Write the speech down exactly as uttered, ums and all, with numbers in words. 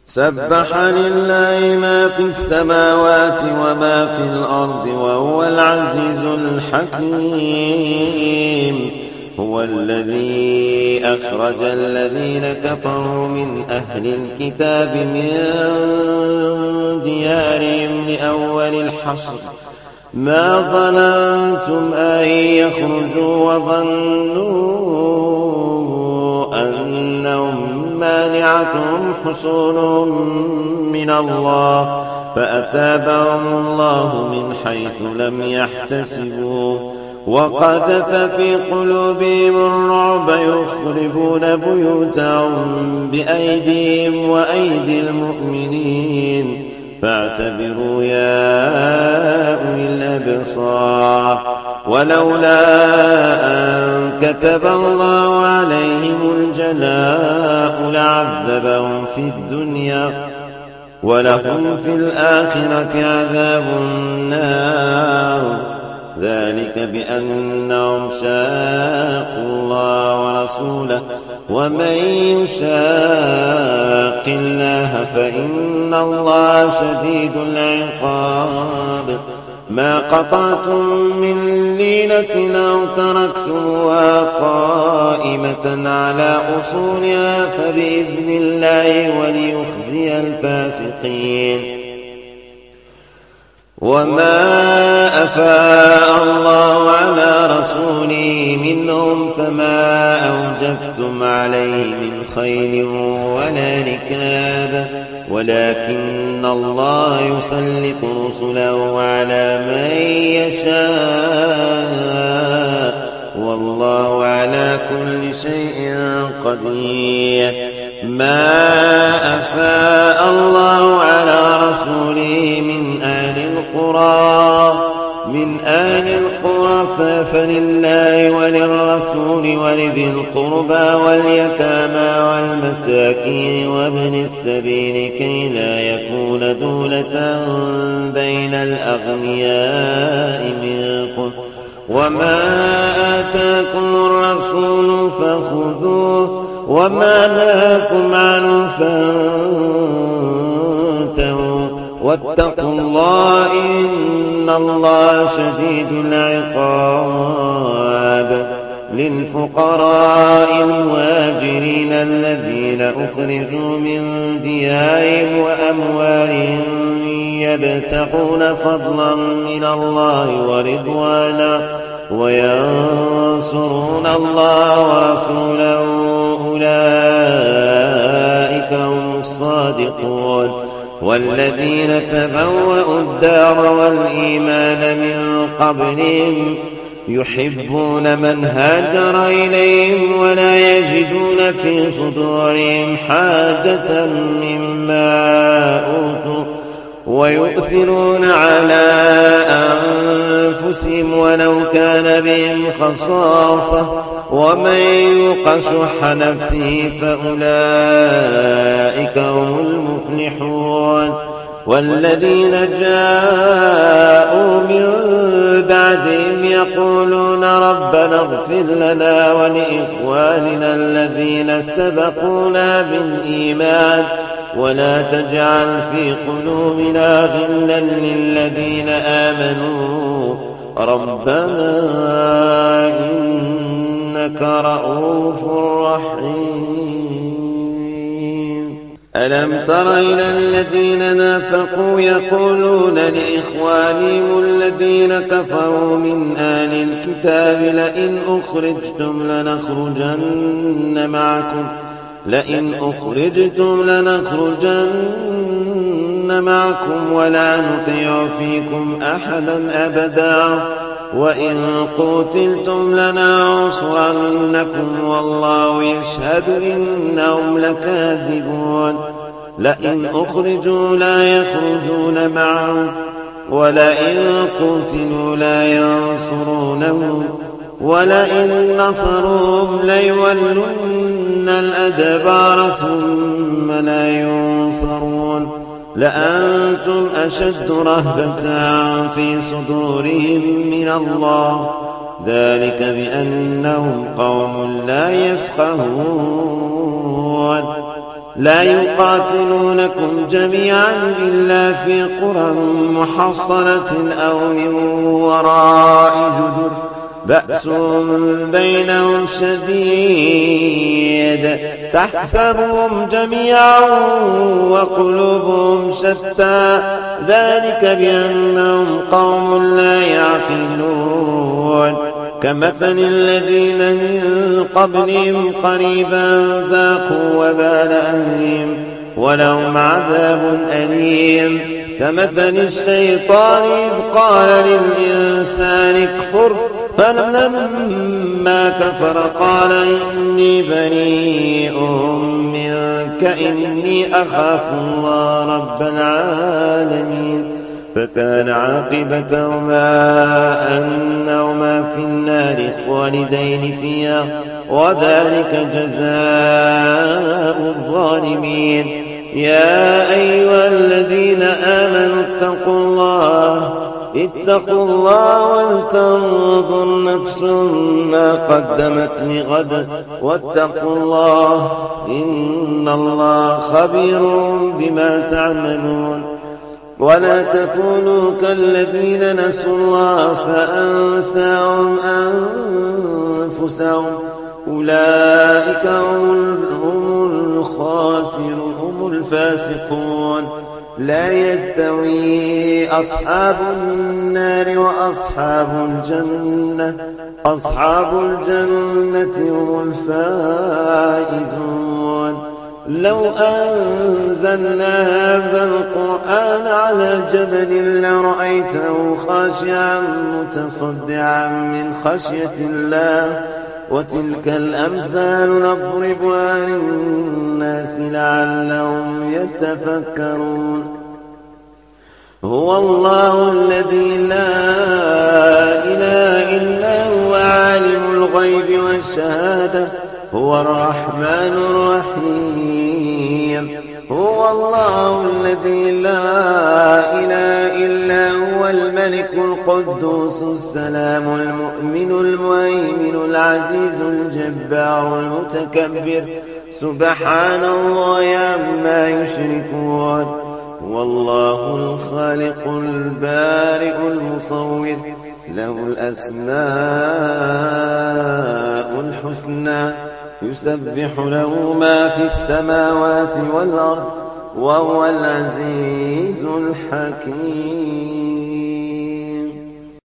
سبح لله ما في السماوات وما في الأرض وهو العزيز الحكيم. هو الذي أخرج الذين كفروا من أهل الكتاب من ديارهم لأول الحشر ما ظننتم أن يخرجوا وظنوا أنهم مانعتهم حصونهم من الله فأثابهم الله من حيث لم يحتسبوا وقذف في قلوبهم الرعب يخربون بيوتهم بأيديهم وأيدي المؤمنين فاعتبروا يا أولي الأبصار. ولولا أن كتب الله عليهم الجلاء لعذبهم في الدنيا ولهم في الآخرة عذاب النار ذلك بأنهم شاقوا الله ورسوله ومن يشاق الله فإن الله شديد العقاب. ما قطعتم من لينة أو تركتموها قائمة على أصولها فبإذن الله وليخزي الفاسقين. وما أفاء الله على رسوله منهم فما أوجفتم عليه من خيل ولا ركاب ولكن الله يسلط رسله على من يشاء والله على كل شيء قدير. ما أفاء الله على رسوله من أهل القرى من أهل القرى فلله وللرسول ولذي القربى واليتامى والمساكين وابن السبيل كي لا يكون دولة بين الأغنياء منكم وما آتاكم الرسول فخذوه وما نهاكم عنه فانتهوا واتقوا الله إن الله شديد العقاب. للفقراء المهاجرين الذين أخرجوا من ديارهم وأموالهم يبتغون فضلا من الله ورضوانا وينصرون الله ورسوله أولئك هم الصادقون. والذين تبوأوا الدار والإيمان من قبلهم يحبون من هاجر إليهم ولا يجدون في صدورهم حاجة مما أوتوا ويؤثرون على أنفسهم ولو كان بهم خصاصة ومن يوق شح نفسه فأولئك هم المفلحون. والذين جاءوا من بعدهم يقولون ربنا اغفر لنا ولإخواننا الذين سبقونا بالإيمان ولا تجعل في قلوبنا غلا للذين آمنوا ربنا إنك رؤوف رحيم. ألم تر إلى الذين نافقوا يقولون لإخوانهم الذين كفروا من أهل الكتاب لئن أخرجتم لنخرجن معكم لئن أخرجتم لنخرجن معكم ولا نطيع فيكم أحدا أبدا وإن قتلتم لننصرنكم والله يشهد إنهم لكاذبون. لئن أخرجوا لا يخرجون معهم ولئن قتلوا لا ينصرونهم ولئن نصروهم ليولن الأدبار ثم لا ينصرون. لأنتم أشد رهبة في صدورهم من الله ذلك بأنهم قوم لا يفقهون. لا يقاتلونكم جميعا إلا في قرى محصنة أو من وراء جدر بأس بينهم شديد تحسبهم جميعا وقلوبهم شتى ذلك بأنهم قوم لا يعقلون كمثل الذين من قبلهم قريبا ذاقوا وبال أمرهم ولهم عذاب أليم كمثل الشيطان إذ قال للإنسان اكفر فلما كفر قال إني بريء منك إني أخاف الله رب العالمين فكان عاقبتهما أنهما في النار خالدين فيها وذلك جزاء الظالمين يا أيها الذين آمنوا اتقوا الله اتقوا الله ولتنظر نفس ما قدمت لغد واتقوا الله إن الله خبير بما تعملون ولا تكونوا كالذين نسوا الله فأنساهم أنفسهم أولئك هم الخاسرون هم الفاسقون لا يستوي أصحاب النار وأصحاب الجنة أصحاب الجنة هم الفائزون لو أنزلنا هذا القرآن على جبل لرأيته خاشعا متصدعا من خشية الله وتلك الأمثال نضربها للناس لعلهم يتفكرون هو الله الذي لا إله إلا هو عالم الغيب والشهادة هو الرحمن الرحيم هو الله الذي لا إله إلا هو الملك القدوس السلام المؤمن المهيمن العزيز الجبار المتكبر سبحان الله عما يشركون هو الله الخالق البارئ المصور له الأسماء الحسنى يسبح له ما في السماوات والأرض وهو العزيز الحكيم